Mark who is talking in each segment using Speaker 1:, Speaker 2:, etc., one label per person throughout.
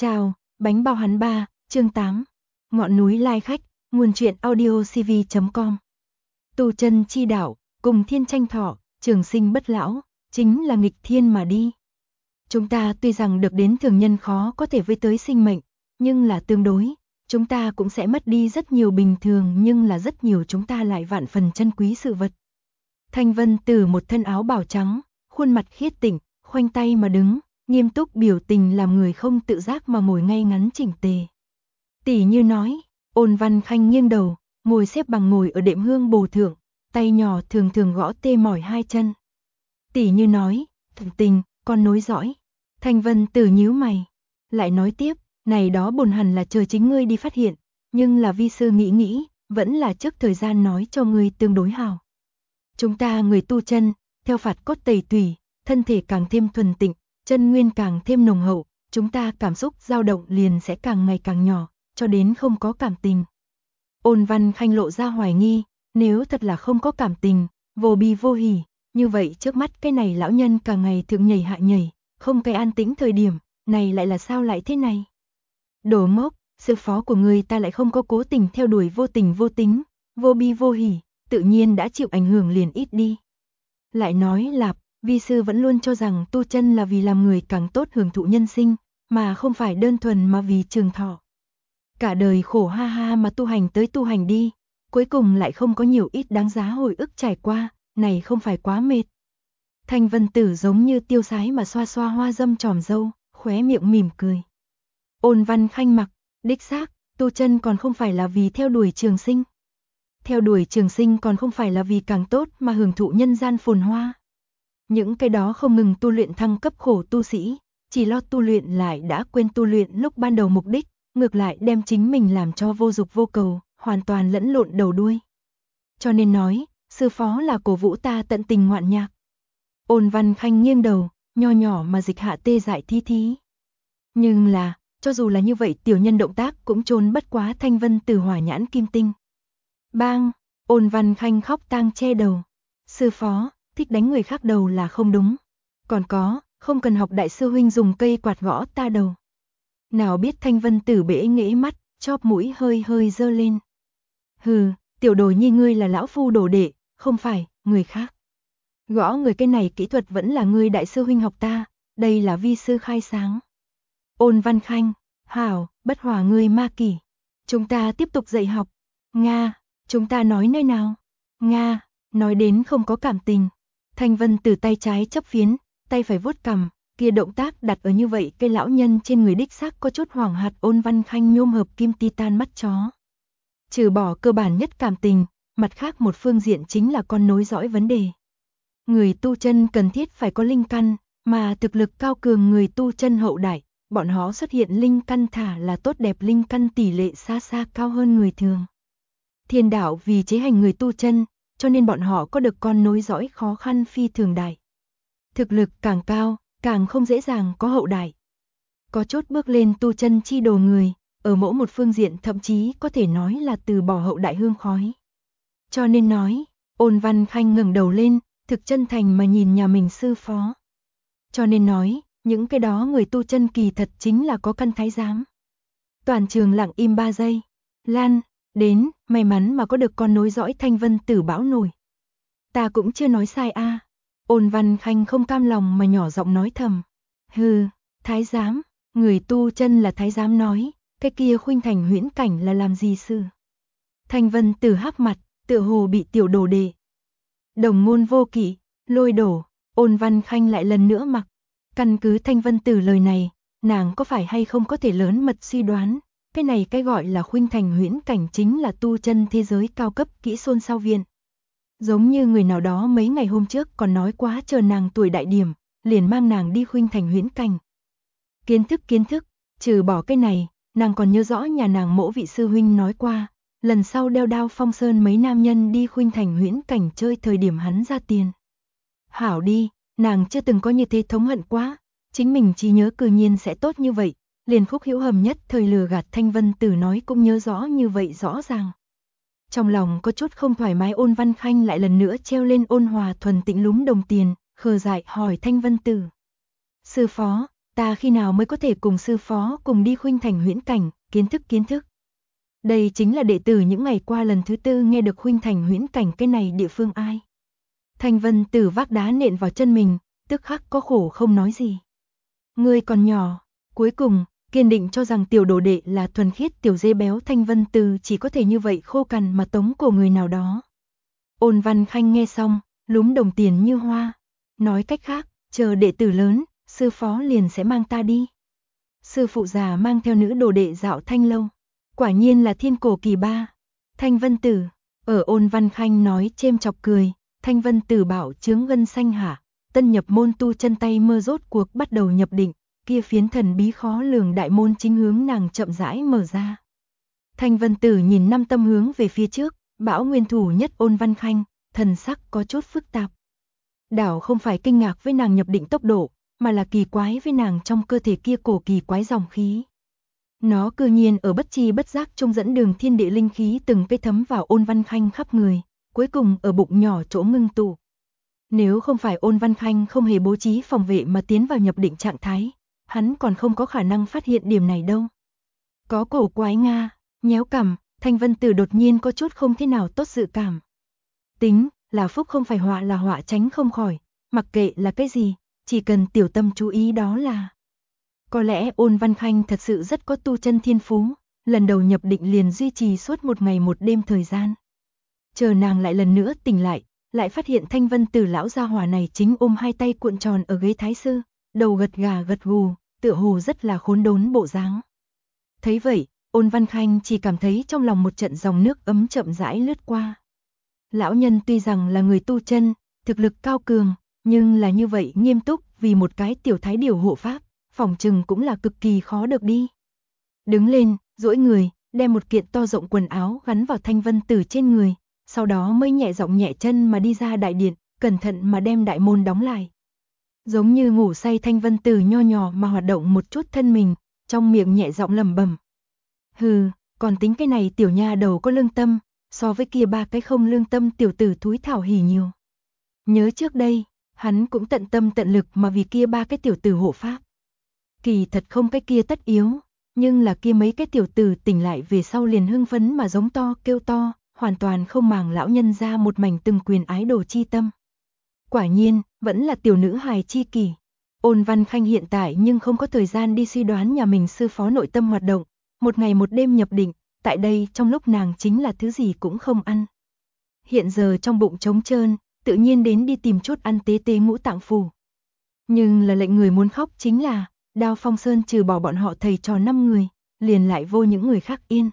Speaker 1: Chào, bánh bao hắn ba, chương 8. Ngọn núi lai khách, nguồn truyện audio cv.com. Tu chân chi đạo, cùng thiên tranh thọ, trường sinh bất lão, chính là nghịch thiên mà đi. Chúng ta tuy rằng được đến thường nhân khó có thể với tới sinh mệnh, nhưng là tương đối, chúng ta cũng sẽ mất đi rất nhiều bình thường nhưng là rất nhiều chúng ta lại vạn phần chân quý sự vật. Thanh Vân Tử một thân áo bào trắng, khuôn mặt khiết tịnh, khoanh tay mà đứng, nghiêm túc biểu tình làm người không tự giác mà ngồi ngay ngắn chỉnh tề. Tỷ Như nói, Ôn Văn Khanh nghiêng đầu, ngồi xếp bằng ngồi ở đệm hương bồ thượng, tay nhỏ thường thường gõ tê mỏi hai chân. Tỷ Như nói, thực tình, con nối dõi. Thanh Vân Tử nhíu mày, lại nói tiếp, này đó bổn hẳn là chờ chính ngươi đi phát hiện, nhưng là vi sư nghĩ, vẫn là trước thời gian nói cho ngươi tương đối hảo. Chúng ta người tu chân, theo phạt cốt tẩy tùy, thân thể càng thêm thuần tịnh, chân nguyên càng thêm nồng hậu, chúng ta cảm xúc dao động liền sẽ càng ngày càng nhỏ, cho đến không có cảm tình. Ôn Văn Khanh lộ ra hoài nghi, nếu thật là không có cảm tình, vô bi vô hỉ, như vậy trước mắt cái này lão nhân càng ngày thượng nhảy hạ nhảy, không cái an tĩnh thời điểm, này lại là sao lại thế này? Đồ ngốc, sư phó của người ta lại không có cố tình theo đuổi vô tình vô tính, vô bi vô hỉ, tự nhiên đã chịu ảnh hưởng liền ít đi. Lại nói lạp, vi sư vẫn luôn cho rằng tu chân là vì làm người càng tốt hưởng thụ nhân sinh, mà không phải đơn thuần mà vì trường thọ. Cả đời khổ ha ha mà tu hành tới tu hành đi, cuối cùng lại không có nhiều ít đáng giá hồi ức trải qua, này không phải quá mệt. Thanh Vân Tử giống như tiêu sái mà xoa xoa hoa dâm tròm râu, khóe miệng mỉm cười. Ôn Văn Khanh mặc, đích xác, tu chân còn không phải là vì theo đuổi trường sinh. Theo đuổi trường sinh còn không phải là vì càng tốt mà hưởng thụ nhân gian phồn hoa. Những cái đó không ngừng tu luyện thăng cấp khổ tu sĩ, chỉ lo tu luyện lại đã quên tu luyện lúc ban đầu mục đích, ngược lại đem chính mình làm cho vô dục vô cầu, hoàn toàn lẫn lộn đầu đuôi. Cho nên nói, sư phó là cổ vũ ta tận tình ngoạn nhạc. Ôn Văn Khanh nghiêng đầu, nho nhỏ mà dịch hạ tê dại thi thí. Nhưng là, cho dù là như vậy tiểu nhân động tác cũng trốn bất quá Thanh Vân Tử hỏa nhãn kim tinh. Bang, Ôn Văn Khanh khóc tang che đầu. Sư phó, thích đánh người khác đầu là không đúng. Còn có, không cần học đại sư huynh dùng cây quạt gõ ta đầu. Nào biết Thanh Vân Tử bể nghễ mắt, chóp mũi hơi hơi dơ lên. Hừ, tiểu đồ nhi ngươi là lão phu đồ đệ, không phải, người khác. Gõ người cái này kỹ thuật vẫn là ngươi đại sư huynh học ta, đây là vi sư khai sáng. Ôn Văn Khanh, hảo, bất hòa ngươi ma kỷ. Chúng ta tiếp tục dạy học. Nga, chúng ta nói nơi nào? Nga, nói đến không có cảm tình. Thanh Vân Tử tay trái chấp phiến, tay phải vuốt cằm, kia động tác đặt ở như vậy cây lão nhân trên người đích xác có chút hoảng hạt. Ôn Văn Khanh nhôm hợp kim titan mắt chó. Trừ bỏ cơ bản nhất cảm tình, mặt khác một phương diện chính là con nối dõi vấn đề. Người tu chân cần thiết phải có linh căn, mà thực lực cao cường người tu chân hậu đại, bọn họ xuất hiện linh căn thả là tốt đẹp linh căn tỷ lệ xa xa cao hơn người thường. Thiên đạo vì chế hành người tu chân, cho nên bọn họ có được con nối dõi khó khăn phi thường đại. Thực lực càng cao, càng không dễ dàng có hậu đại. Có chút bước lên tu chân chi đồ người, ở mỗi một phương diện thậm chí có thể nói là từ bỏ hậu đại hương khói. Cho nên nói, Ôn Văn Khanh ngẩng đầu lên, thực chân thành mà nhìn nhà mình sư phó. Cho nên nói, những cái đó người tu chân kỳ thật chính là có căn thái giám. Toàn trường lặng im 3 giây. Lan, đến, may mắn mà có được con nối dõi. Thanh Vân Tử bão nổi. Ta cũng chưa nói sai a. Ôn Văn Khanh không cam lòng mà nhỏ giọng nói thầm. Hừ, thái giám, người tu chân là thái giám nói, cái kia khuynh thành huyễn cảnh là làm gì sư? Thanh Vân Tử hắc mặt, tựa hồ bị tiểu đồ đệ. Đồng ngôn vô kỵ, lôi đổ. Ôn Văn Khanh lại lần nữa mặc. Căn cứ Thanh Vân Tử lời này, nàng có phải hay không có thể lớn mật suy đoán, cái này cái gọi là khuynh thành huyễn cảnh chính là tu chân thế giới cao cấp kỹ xôn sao viện. Giống như người nào đó mấy ngày hôm trước còn nói quá chờ nàng tuổi đại điểm, liền mang nàng đi khuynh thành huyễn cảnh. Kiến thức, trừ bỏ cái này, nàng còn nhớ rõ nhà nàng mỗ vị sư huynh nói qua, lần sau đeo đao phong sơn mấy nam nhân đi khuynh thành huyễn cảnh chơi thời điểm hắn ra tiền. Hảo đi, nàng chưa từng có như thế thống hận quá, chính mình trí nhớ cư nhiên sẽ tốt như vậy, liền Khúc Hữu Hầm nhất thời lừa gạt Thanh Vân Tử nói cũng nhớ rõ như vậy rõ ràng. Trong lòng có chút không thoải mái. Ôn Văn Khanh lại lần nữa treo lên ôn hòa thuần tĩnh lúm đồng tiền, khờ dại hỏi Thanh Vân Tử. Sư phó, ta khi nào mới có thể cùng sư phó cùng đi khuynh thành huyễn cảnh, kiến thức. Đây chính là đệ tử những ngày qua lần thứ 4 nghe được khuynh thành huyễn cảnh, cái này địa phương ai. Thanh Vân Tử vác đá nện vào chân mình, tức khắc có khổ không nói gì. Ngươi còn nhỏ, cuối cùng, kiên định cho rằng tiểu đồ đệ là thuần khiết tiểu dê béo, Thanh Vân Tử chỉ có thể như vậy khô cằn mà tống cổ người nào đó. Ôn Văn Khanh nghe xong, lúm đồng tiền như hoa. Nói cách khác, chờ đệ tử lớn, sư phó liền sẽ mang ta đi. Sư phụ già mang theo nữ đồ đệ dạo thanh lâu. Quả nhiên là thiên cổ kỳ ba. Thanh Vân Tử, ở Ôn Văn Khanh nói chêm chọc cười, Thanh Vân Tử bảo chướng gân xanh hả, tân nhập môn tu chân tay mơ rốt cuộc bắt đầu nhập định, kia phiến thần bí khó lường đại môn chính hướng nàng chậm rãi mở ra. Thanh Vân Tử nhìn năm tâm hướng về phía trước, bảo nguyên thủ nhất Ôn Văn Khanh, thần sắc có chút phức tạp. Đảo không phải kinh ngạc với nàng nhập định tốc độ, mà là kỳ quái với nàng trong cơ thể kia cổ kỳ quái dòng khí. Nó cư nhiên ở bất tri bất giác trung dẫn đường thiên địa linh khí từng cây thấm vào Ôn Văn Khanh khắp người, cuối cùng ở bụng nhỏ chỗ ngưng tụ. Nếu không phải Ôn Văn Khanh không hề bố trí phòng vệ mà tiến vào nhập định trạng thái, hắn còn không có khả năng phát hiện điểm này đâu. Có cổ quái nga, nhéo cằm, Thanh Vân Tử đột nhiên có chút không thế nào tốt dự cảm. Tính, là phúc không phải họa là họa tránh không khỏi, mặc kệ là cái gì, chỉ cần tiểu tâm chú ý đó là. Có lẽ Ôn Văn Khanh thật sự rất có tu chân thiên phú, lần đầu nhập định liền duy trì suốt một ngày một đêm thời gian. Chờ nàng lại lần nữa tỉnh lại phát hiện Thanh Vân Tử lão gia hỏa này chính ôm hai tay cuộn tròn ở ghế thái sư, đầu gật gà gật gù, tựa hồ rất là khốn đốn bộ dáng. Thấy vậy, Ôn Văn Khanh chỉ cảm thấy trong lòng một trận dòng nước ấm chậm rãi lướt qua. Lão nhân tuy rằng là người tu chân, thực lực cao cường, nhưng là như vậy nghiêm túc vì một cái tiểu thái điều hộ pháp, phỏng chừng cũng là cực kỳ khó được đi. Đứng lên, duỗi người, đem một kiện to rộng quần áo gắn vào Thanh Vân Tử trên người, sau đó mới nhẹ giọng nhẹ chân mà đi ra đại điện, cẩn thận mà đem đại môn đóng lại. Giống như ngủ say, Thanh Vân Tử nho nhỏ mà hoạt động một chút thân mình, trong miệng nhẹ giọng lẩm bẩm. Hừ, còn tính cái này tiểu nha đầu có lương tâm, so với kia 3 cái không lương tâm tiểu tử thúi thảo hỉ nhiều. Nhớ trước đây, hắn cũng tận tâm tận lực mà vì kia 3 cái tiểu tử hộ pháp. Kỳ thật không cái kia tất yếu, nhưng là kia mấy cái tiểu tử tỉnh lại về sau liền hưng phấn mà giống to kêu to, hoàn toàn không màng lão nhân ra một mảnh từng quyền ái đồ chi tâm. Quả nhiên, vẫn là tiểu nữ hài chi kỳ. Ôn Văn Khanh hiện tại nhưng không có thời gian đi suy đoán nhà mình sư phó nội tâm hoạt động, một ngày một đêm nhập định, tại đây trong lúc nàng chính là thứ gì cũng không ăn. Hiện giờ trong bụng trống trơn, tự nhiên đến đi tìm chút ăn tế tế ngũ tạng phù. Nhưng là lệnh người muốn khóc chính là, Đao Phong Sơn trừ bỏ bọn họ thầy trò 5 người, liền lại vô những người khác yên.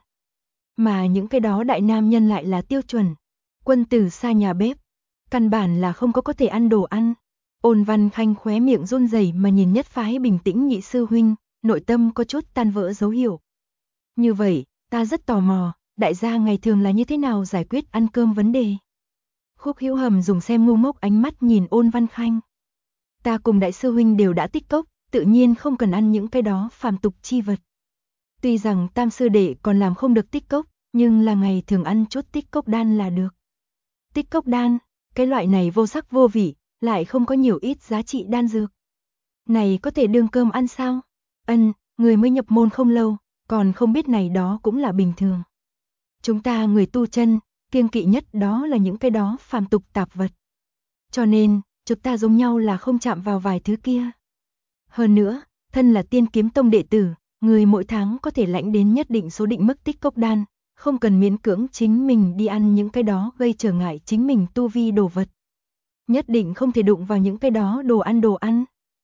Speaker 1: Mà những cái đó đại nam nhân lại là tiêu chuẩn, quân tử xa nhà bếp, căn bản là không có thể ăn đồ ăn. Ôn Văn Khanh khóe miệng run rẩy mà nhìn nhất phái bình tĩnh nhị sư huynh, nội tâm có chút tan vỡ dấu hiệu. Như vậy, ta rất tò mò, đại gia ngày thường là như thế nào giải quyết ăn cơm vấn đề. Khúc Hữu Hầm dùng xem ngu ngốc ánh mắt nhìn Ôn Văn Khanh. Ta cùng đại sư huynh đều đã tích cốc, tự nhiên không cần ăn những cái đó phàm tục chi vật. Tuy rằng tam sư đệ còn làm không được tích cốc, nhưng là ngày thường ăn chút tích cốc đan là được. Tích cốc đan, cái loại này vô sắc vô vị, lại không có nhiều ít giá trị đan dược. Này có thể đương cơm ăn sao? Người mới nhập môn không lâu, còn không biết này đó cũng là bình thường. Chúng ta người tu chân, kiêng kỵ nhất đó là những cái đó phàm tục tạp vật. Cho nên, chúng ta giống nhau là không chạm vào vài thứ kia. Hơn nữa, thân là Tiên Kiếm Tông đệ tử, người mỗi tháng có thể lãnh đến nhất định số định mức tích cốc đan, không cần miễn cưỡng chính mình đi ăn những cái đó gây trở ngại chính mình tu vi đồ vật. Nhất định không thể đụng vào những cái đó đồ ăn.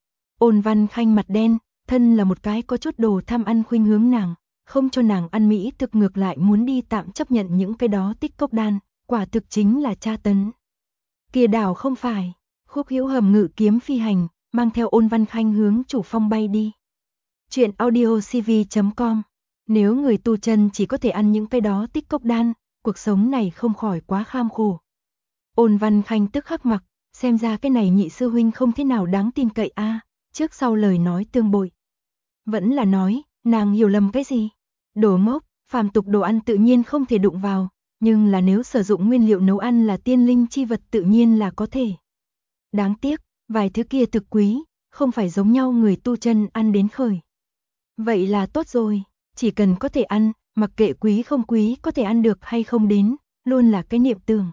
Speaker 1: Ôn Văn Khanh mặt đen, thân là một cái có chút đồ tham ăn khuynh hướng nàng, không cho nàng ăn mỹ thực ngược lại muốn đi tạm chấp nhận những cái đó tích cốc đan, quả thực chính là tra tấn. Kia đảo không phải, Khúc Hữu Hầm ngự kiếm phi hành, mang theo Ôn Văn Khanh hướng chủ phong bay đi. Chuyện audiocv.com. Nếu người tu chân chỉ có thể ăn những cái đó tích cốc đan, cuộc sống này không khỏi quá kham khổ. Ôn Văn Khanh tức khắc mặc, xem ra cái này nhị sư huynh không thế nào đáng tin cậy a, trước sau lời nói tương bội. Vẫn là nói, nàng hiểu lầm cái gì? Đồ ngốc, phàm tục đồ ăn tự nhiên không thể đụng vào, nhưng là nếu sử dụng nguyên liệu nấu ăn là tiên linh chi vật tự nhiên là có thể. Đáng tiếc, vài thứ kia thực quý, không phải giống nhau người tu chân ăn đến khởi. Vậy là tốt rồi, chỉ cần có thể ăn, mặc kệ quý không quý có thể ăn được hay không đến, luôn là cái niệm tưởng.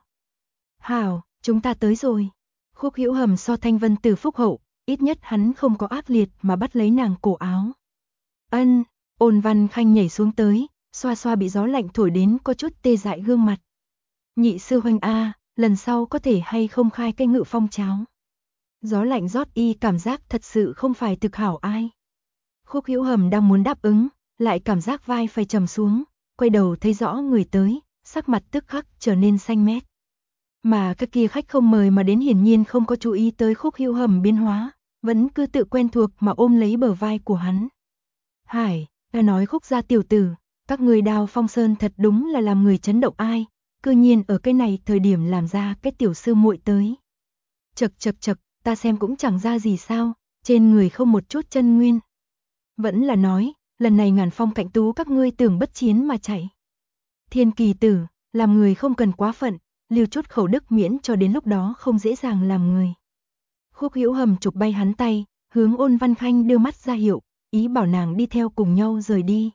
Speaker 1: Hảo, chúng ta tới rồi. Khúc Hữu Hầm so Thanh Vân Tử phúc hậu, ít nhất hắn không có ác liệt mà bắt lấy nàng cổ áo. Ân, Ôn Văn Khanh nhảy xuống tới, xoa xoa bị gió lạnh thổi đến có chút tê dại gương mặt. Nhị sư huynh a, lần sau có thể hay không khai cái ngự phong cháo. Gió lạnh rót y cảm giác thật sự không phải thực hảo ai. Khúc Hữu Hầm đang muốn đáp ứng, lại cảm giác vai phải trầm xuống, quay đầu thấy rõ người tới, sắc mặt tức khắc trở nên xanh mét. Mà các kia khách không mời mà đến hiển nhiên không có chú ý tới Khúc Hữu Hầm biến hóa, vẫn cứ tự quen thuộc mà ôm lấy bờ vai của hắn. Hải, ta nói Khúc gia tiểu tử, các người Đao Phong Sơn thật đúng là làm người chấn động ai, cư nhiên ở cái này thời điểm làm ra cái tiểu sư muội tới. Chậc, ta xem cũng chẳng ra gì sao, trên người không một chút chân nguyên. Vẫn là nói, lần này Ngàn Phong cạnh tú các ngươi tưởng bất chiến mà chạy. Thiên Kỳ tử, làm người không cần quá phận, lưu chút khẩu đức miễn cho đến lúc đó không dễ dàng làm người. Khúc Hữu Hầm chụp bay hắn tay, hướng Ôn Văn Khanh đưa mắt ra hiệu, ý bảo nàng đi theo cùng nhau rời đi.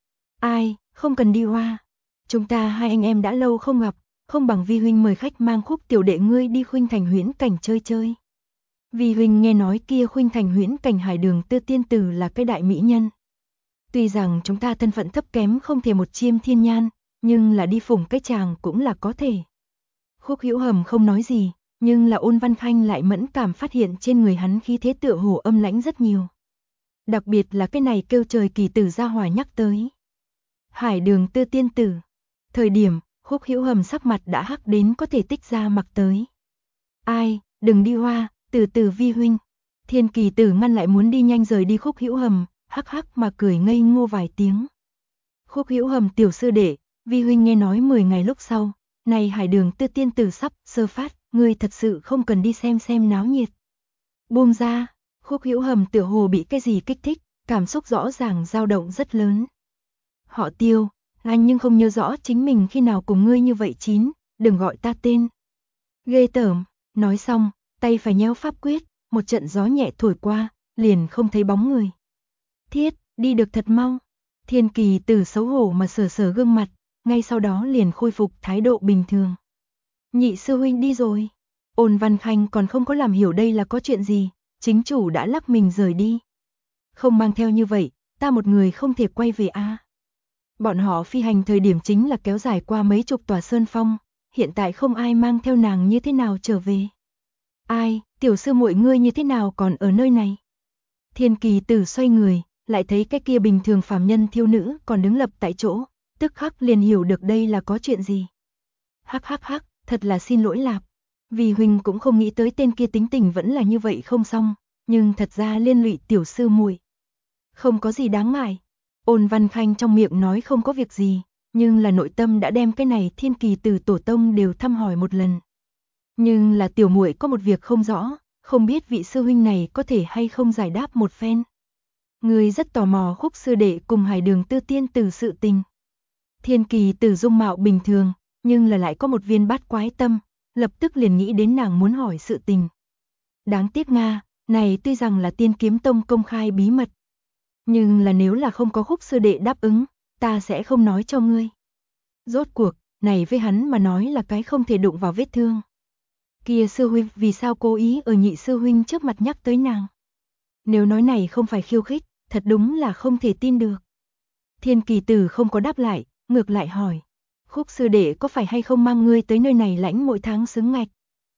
Speaker 1: Ai, không cần đi hoa. Chúng ta hai anh em đã lâu không gặp, không bằng Vi huynh mời khách mang Khúc tiểu đệ ngươi đi Khuynh Thành Huyễn Cảnh chơi. Vi huynh nghe nói kia Khuynh Thành Huyễn Cảnh Hải Đường Tư tiên tử là cái đại mỹ nhân. Tuy rằng chúng ta thân phận thấp kém không thể một chiêm thiên nhan, nhưng là đi phủng cái chàng cũng là có thể. Khúc Hữu Hầm không nói gì, nhưng là Ôn Văn Khanh lại mẫn cảm phát hiện trên người hắn khí thế tựa hồ âm lãnh rất nhiều. Đặc biệt là cái này kêu trời kỳ tử gia hỏa nhắc tới. Hải Đường Tư tiên tử. Thời điểm, Khúc Hữu Hầm sắc mặt đã hắc đến có thể tích ra mặc tới. Ai, đừng đi hoa, từ từ Vi huynh. Thiên Kỳ tử ngăn lại muốn đi nhanh rời đi Khúc Hữu Hầm, hắc hắc mà cười ngây ngô vài tiếng. Khúc Hữu Hầm tiểu sư đệ, Vi huynh nghe nói 10 ngày lúc sau, này Hải Đường Tư tiên tử sắp sơ phát, ngươi thật sự không cần đi xem náo nhiệt. Buông ra, Khúc Hữu Hầm tựa hồ bị cái gì kích thích, cảm xúc rõ ràng dao động rất lớn. Họ Tiêu, anh nhưng không nhớ rõ chính mình khi nào cùng ngươi như vậy chín, đừng gọi ta tên. Ghê tởm, nói xong, tay phải nhéo pháp quyết, một trận gió nhẹ thổi qua, liền không thấy bóng người. Thiết, đi được thật mau. Thiên Kỳ tử xấu hổ mà sờ gương mặt, ngay sau đó liền khôi phục thái độ bình thường. Nhị sư huynh đi rồi. Ôn Văn Khanh còn không có làm hiểu đây là có chuyện gì, chính chủ đã lắc mình rời đi. Không mang theo như vậy, ta một người không thể quay về a. Bọn họ phi hành thời điểm chính là kéo dài qua mấy chục tòa sơn phong, hiện tại không ai mang theo nàng như thế nào trở về. Ai, tiểu sư muội ngươi như thế nào còn ở nơi này? Thiên Kỳ tử xoay người, lại thấy cái kia bình thường phàm nhân thiêu nữ còn đứng lập tại chỗ, tức khắc liền hiểu được đây là có chuyện gì. Hắc, thật là xin lỗi lạp. Vì huynh cũng không nghĩ tới tên kia tính tình vẫn là như vậy không xong, nhưng thật ra liên lụy tiểu sư muội. Không có gì đáng ngại. Ôn Văn Khanh trong miệng nói không có việc gì, nhưng là nội tâm đã đem cái này Thiên Kỳ tử tổ tông đều thăm hỏi một lần. Nhưng là tiểu muội có một việc không rõ, không biết vị sư huynh này có thể hay không giải đáp một phen. Người rất tò mò Khúc sư đệ cùng Hải Đường Tư tiên tử sự tình. Thiên Kỳ tử dung mạo bình thường, nhưng là lại có một viên bát quái tâm, lập tức liền nghĩ đến nàng muốn hỏi sự tình. Đáng tiếc Nga, này tuy rằng là Tiên Kiếm Tông công khai bí mật, nhưng là nếu là không có Khúc sư đệ đáp ứng, ta sẽ không nói cho ngươi. Rốt cuộc, này với hắn mà nói là cái không thể đụng vào vết thương. Kia sư huynh vì sao cố ý ở nhị sư huynh trước mặt nhắc tới nàng? Nếu nói này không phải khiêu khích, thật đúng là không thể tin được. Thiên Kỳ tử không có đáp lại, ngược lại hỏi. Khúc sư đệ có phải hay không mang ngươi tới nơi này lãnh mỗi tháng xứng ngạch?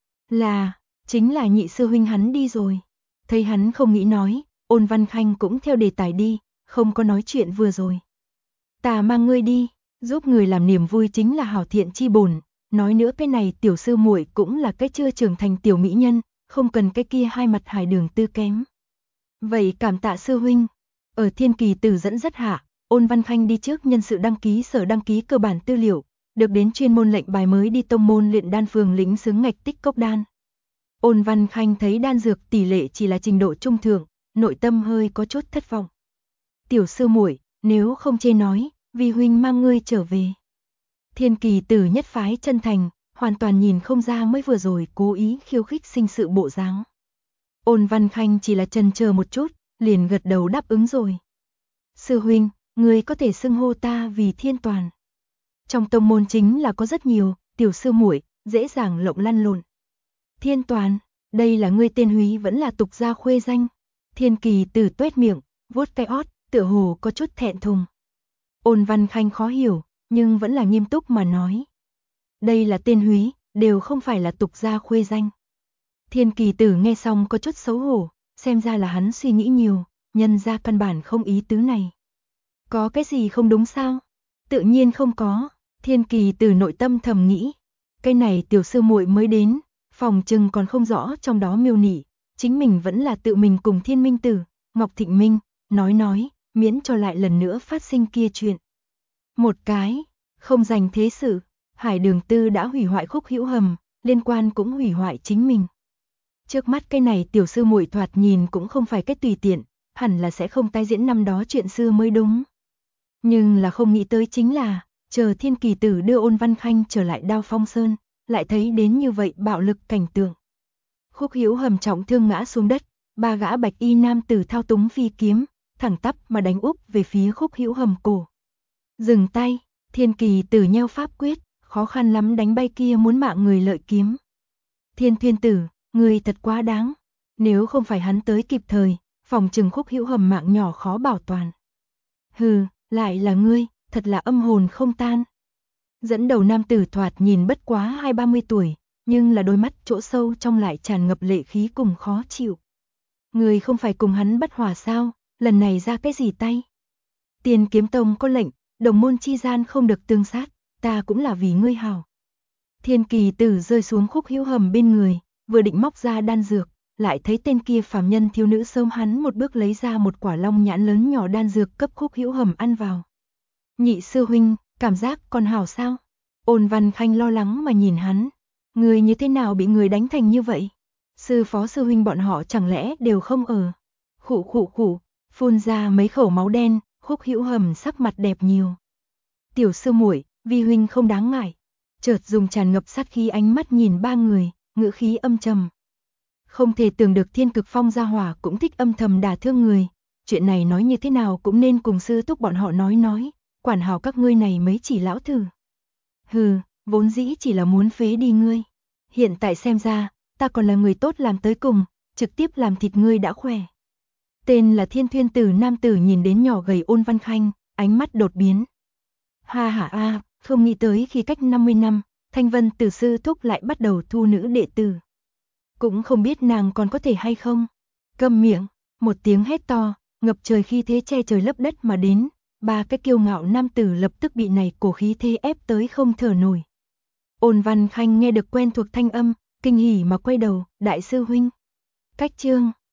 Speaker 1: Chính là nhị sư huynh hắn đi rồi. Thấy hắn không nghĩ nói, Ôn Văn Khanh cũng theo đề tài đi, không có nói chuyện vừa rồi. Ta mang ngươi đi, giúp người làm niềm vui chính là hảo thiện chi bổn. Nói nữa cái này tiểu sư muội cũng là cái chưa trưởng thành tiểu mỹ nhân, không cần cái kia hai mặt Hải Đường Tư kém. Vậy cảm tạ sư huynh. Ở Thiên Kỳ tử dẫn dắt hạ, Ôn Văn Khanh đi trước nhân sự đăng ký sở đăng ký cơ bản tư liệu, được đến chuyên môn lệnh bài mới đi tông môn luyện đan phường lĩnh xướng ngạch tích cốc đan. Ôn Văn Khanh thấy đan dược tỷ lệ chỉ là trình độ trung thượng, nội tâm hơi có chút thất vọng. Tiểu sư muội, nếu không chê nói, vi huynh mang ngươi trở về. Thiên Kỳ tử nhất phái chân thành, hoàn toàn nhìn không ra mới vừa rồi cố ý khiêu khích sinh sự bộ dáng. Ôn Văn Khanh chỉ là chần chờ một chút, liền gật đầu đáp ứng rồi. Sư huynh, ngươi có thể xưng hô ta vì Thiên Toàn. Trong tông môn chính là có rất nhiều tiểu sư muội, dễ dàng lộng lăn lộn. Thiên Toàn, đây là ngươi tên húy vẫn là tục gia khuê danh. Thiên Kỳ Tử tuét miệng, vuốt cái ót, tựa hồ có chút thẹn thùng. Ôn Văn Khanh khó hiểu, nhưng vẫn là nghiêm túc mà nói. Đây là tên húy, đều không phải là tục gia khuê danh. Thiên Kỳ Tử nghe xong có chút xấu hổ, xem ra là hắn suy nghĩ nhiều, nhân ra căn bản không ý tứ này. Có cái gì không đúng sao? Tự nhiên không có, Thiên Kỳ Tử nội tâm thầm nghĩ. Cái này tiểu sư muội mới đến, phòng chừng còn không rõ trong đó miêu nỉ, chính mình vẫn là tự mình cùng Thiên Minh Tử, Ngọc Thịnh Minh, nói, miễn cho lại lần nữa phát sinh kia chuyện. Một cái, không dành thế sự, Hải Đường Tư đã hủy hoại Khúc Hữu Hầm, liên quan cũng hủy hoại chính mình. Trước mắt cái này tiểu sư muội thoạt nhìn cũng không phải cái tùy tiện, hẳn là sẽ không tái diễn năm đó chuyện xưa mới đúng. Nhưng là không nghĩ tới chính là, chờ Thiên Kỳ Tử đưa Ôn Văn Khanh trở lại Đao Phong Sơn, lại thấy đến như vậy bạo lực cảnh tượng. Khúc Hữu Hầm trọng thương ngã xuống đất, ba gã bạch y nam tử thao túng phi kiếm, thẳng tắp mà đánh úp về phía Khúc Hữu Hầm cổ. Dừng tay, Thiên Kỳ Tử nheo pháp quyết, khó khăn lắm đánh bay kia muốn mạng người lợi kiếm. Thiên Thuyên Tử, người thật quá đáng, nếu không phải hắn tới kịp thời, phòng trừng Khúc Hữu Hầm mạng nhỏ khó bảo toàn. Hừ, lại là ngươi, thật là âm hồn không tan. Dẫn đầu nam tử thoạt nhìn bất quá 20-30 tuổi, nhưng là đôi mắt chỗ sâu trong lại tràn ngập lệ khí cùng khó chịu. Người không phải cùng hắn bất hòa sao, lần này ra cái gì tay? Tiền Kiếm Tông có lệnh, đồng môn chi gian không được tương sát, ta cũng là vì ngươi hảo. Thiên Kỳ Tử rơi xuống Khúc Hữu Hầm bên người, vừa định móc ra đan dược, lại thấy tên kia phàm nhân thiếu nữ sớm hắn một bước lấy ra một quả long nhãn lớn nhỏ đan dược cấp Khúc Hữu Hầm ăn vào. Nhị sư huynh, cảm giác còn hảo sao? Ôn Văn Khanh lo lắng mà nhìn hắn, người như thế nào bị người đánh thành như vậy? Sư phó sư huynh bọn họ chẳng lẽ đều không ở? Khụ, phun ra mấy khẩu máu đen, Khúc Hữu Hầm sắc mặt đẹp nhiều. Tiểu sư muội, vi huynh không đáng ngại. Chợt dùng tràn ngập sát khí ánh mắt nhìn ba người, ngữ khí âm trầm. Không thể tưởng được Thiên Cực Phong gia hỏa cũng thích âm thầm đả thương người, chuyện này nói như thế nào cũng nên cùng sư thúc bọn họ nói, quản hảo các ngươi này mấy chỉ lão thử. Hừ, vốn dĩ chỉ là muốn phế đi ngươi. Hiện tại xem ra, ta còn là người tốt làm tới cùng, trực tiếp làm thịt ngươi đã khỏe. Tên là Thiên Thuyên Tử nam tử nhìn đến nhỏ gầy Ôn Văn Khanh, ánh mắt đột biến. Ha ha a, không nghĩ tới khi cách 50 năm, Thanh Vân Tử sư thúc lại bắt đầu thu nữ đệ tử. Cũng không biết nàng còn có thể hay không. Câm miệng, một tiếng hét to, ngập trời khí thế che trời lấp đất mà đến, ba cái kiêu ngạo nam tử lập tức bị này cổ khí thế ép tới không thở nổi. Ôn Văn Khanh nghe được quen thuộc thanh âm, kinh hỉ mà quay đầu, đại sư huynh. Cách chương